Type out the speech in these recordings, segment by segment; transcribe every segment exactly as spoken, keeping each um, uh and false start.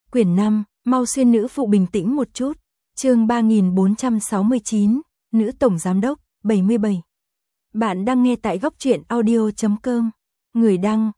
Quyển năm, mau xuyên nữ phụ bình tĩnh một chút. Chương ba nghìn bốn trăm sáu mươi chín, nữ tổng giám đốc, bảy mươi bảy. Bạn đang nghe tại góc truyện audio chấm com. Người đăng,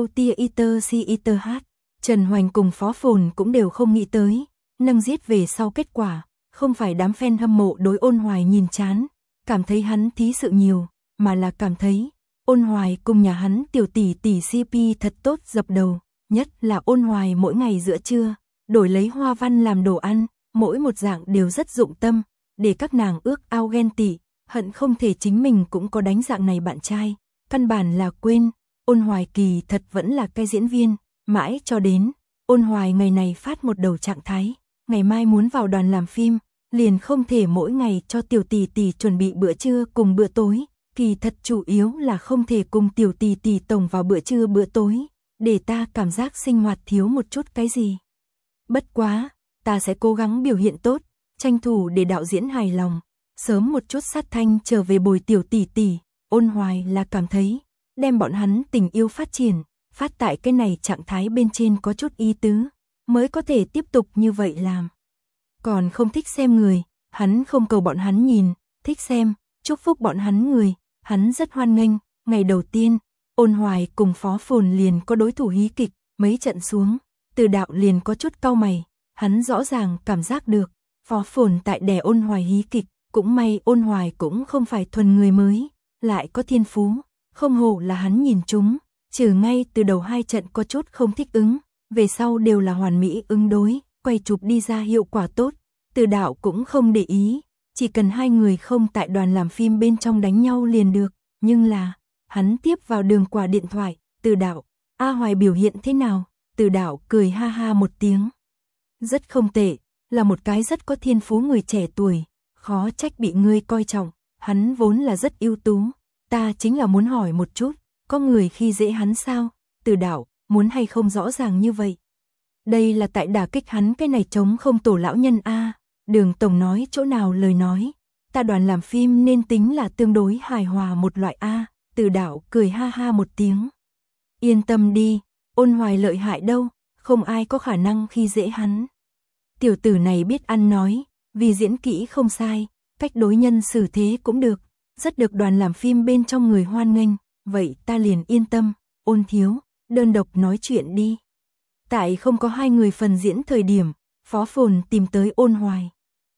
Erotiater. Trần Hoành cùng Phó Phồn cũng đều không nghĩ tới, nâng giết về sau kết quả, không phải đám fan hâm mộ đối Ôn Hoài nhìn chán, cảm thấy hắn thí sự nhiều, mà là cảm thấy Ôn Hoài cùng nhà hắn tiểu tỷ tỷ xê pê thật tốt dập đầu, nhất là Ôn Hoài mỗi ngày giữa trưa, đổi lấy hoa văn làm đồ ăn, mỗi một dạng đều rất dụng tâm, để các nàng ước ao ghen tị, hận không thể chính mình cũng có đánh dạng này bạn trai, căn bản là quên, Ôn Hoài kỳ thật vẫn là cái diễn viên, mãi cho đến, Ôn Hoài ngày này phát một đầu trạng thái, ngày mai muốn vào đoàn làm phim, liền không thể mỗi ngày cho tiểu tỷ tỷ chuẩn bị bữa trưa cùng bữa tối, kỳ thật chủ yếu là không thể cùng tiểu tỷ tỷ tổng vào bữa trưa bữa tối, để ta cảm giác sinh hoạt thiếu một chút cái gì. Bất quá, ta sẽ cố gắng biểu hiện tốt, tranh thủ để đạo diễn hài lòng, sớm một chút sát thanh trở về bồi tiểu tỷ tỷ. Ôn Hoài là cảm thấy, đem bọn hắn tình yêu phát triển, phát tại cái này trạng thái bên trên có chút ý tứ, mới có thể tiếp tục như vậy làm. Còn không thích xem người, hắn không cầu bọn hắn nhìn, thích xem, chúc phúc bọn hắn người, hắn rất hoan nghênh. Ngày đầu tiên, Ôn Hoài cùng Phó Phồn liền có đối thủ hí kịch, mấy trận xuống, Từ Đạo liền có chút cau mày, hắn rõ ràng cảm giác được, Phó Phồn tại đè Ôn Hoài hí kịch, cũng may Ôn Hoài cũng không phải thuần người mới, lại có thiên phú, không hổ là hắn nhìn chúng, trừ ngay từ đầu hai trận có chút không thích ứng, về sau đều là hoàn mỹ ứng đối, quay chụp đi ra hiệu quả tốt, Từ Đạo cũng không để ý, chỉ cần hai người không tại đoàn làm phim bên trong đánh nhau liền được, nhưng là, hắn tiếp vào Đường Quả điện thoại, Từ Đạo, A Hoài biểu hiện thế nào? Từ Đạo cười ha ha một tiếng. Rất không tệ, là một cái rất có thiên phú người trẻ tuổi, khó trách bị ngươi coi trọng, hắn vốn là rất ưu tú, ta chính là muốn hỏi một chút, có người khi dễ hắn sao? Từ Đạo, muốn hay không rõ ràng như vậy? Đây là tại đả kích hắn cái này chống không tổ lão nhân a. Đường tổng nói chỗ nào lời nói, ta đoàn làm phim nên tính là tương đối hài hòa một loại a. Từ Đạo cười ha ha một tiếng. Yên tâm đi, Ôn Hoài lợi hại đâu, không ai có khả năng khi dễ hắn. Tiểu tử này biết ăn nói, vì diễn kỹ không sai, cách đối nhân xử thế cũng được, rất được đoàn làm phim bên trong người hoan nghênh, vậy ta liền yên tâm. Ôn thiếu, đơn độc nói chuyện đi. Tại không có hai người phần diễn thời điểm, Phó Phồn tìm tới Ôn Hoài.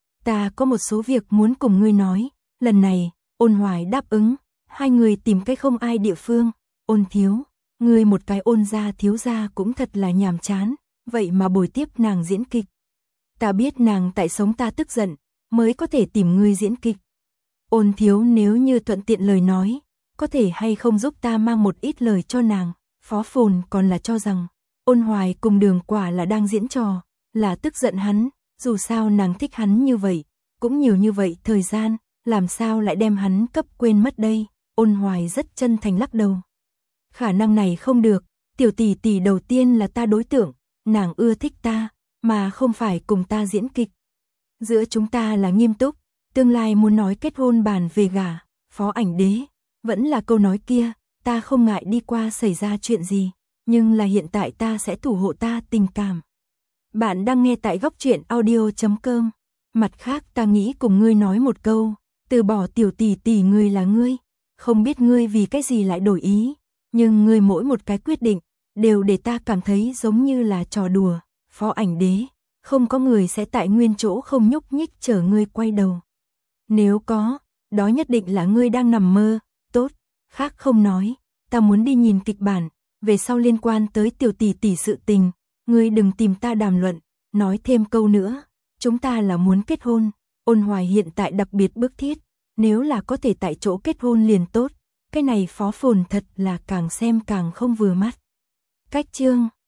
Ta có một số việc muốn cùng ngươi nói, lần này, Ôn Hoài đáp ứng, hai người tìm cái không ai địa phương. Ôn thiếu, ngươi một cái Ôn gia thiếu gia cũng thật là nhàm chán, vậy mà bồi tiếp nàng diễn kịch. Ta biết nàng tại sống ta tức giận, mới có thể tìm ngươi diễn kịch. Ôn thiếu nếu như thuận tiện lời nói, có thể hay không giúp ta mang một ít lời cho nàng. Phó Phồn còn là cho rằng, Ôn Hoài cùng Đường Quả là đang diễn trò, là tức giận hắn, dù sao nàng thích hắn như vậy, cũng nhiều như vậy thời gian, làm sao lại đem hắn cấp quên mất đây. Ôn Hoài rất chân thành lắc đầu. Khả năng này không được, tiểu tỷ tỷ đầu tiên là ta đối tượng, nàng ưa thích ta, mà không phải cùng ta diễn kịch. Giữa chúng ta là nghiêm túc, tương lai muốn nói kết hôn bàn về gả, Phó Ảnh Đế, vẫn là câu nói kia, ta không ngại đi qua xảy ra chuyện gì, nhưng là hiện tại ta sẽ thủ hộ ta tình cảm. Bạn đang nghe tại góc truyện audio chấm com. Mặt khác ta nghĩ cùng ngươi nói một câu, từ bỏ tiểu tỷ tỷ ngươi là ngươi, không biết ngươi vì cái gì lại đổi ý, nhưng ngươi mỗi một cái quyết định, đều để ta cảm thấy giống như là trò đùa. Phó Ảnh Đế, không có người sẽ tại nguyên chỗ không nhúc nhích chờ ngươi quay đầu. Nếu có, đó nhất định là ngươi đang nằm mơ. Tốt, khác không nói, ta muốn đi nhìn kịch bản, về sau liên quan tới tiểu tỷ tỷ sự tình, ngươi đừng tìm ta đàm luận, nói thêm câu nữa, chúng ta là muốn kết hôn. Ôn Hoài hiện tại đặc biệt bức thiết, nếu là có thể tại chỗ kết hôn liền tốt, cái này Phó Phồn thật là càng xem càng không vừa mắt. Cách chương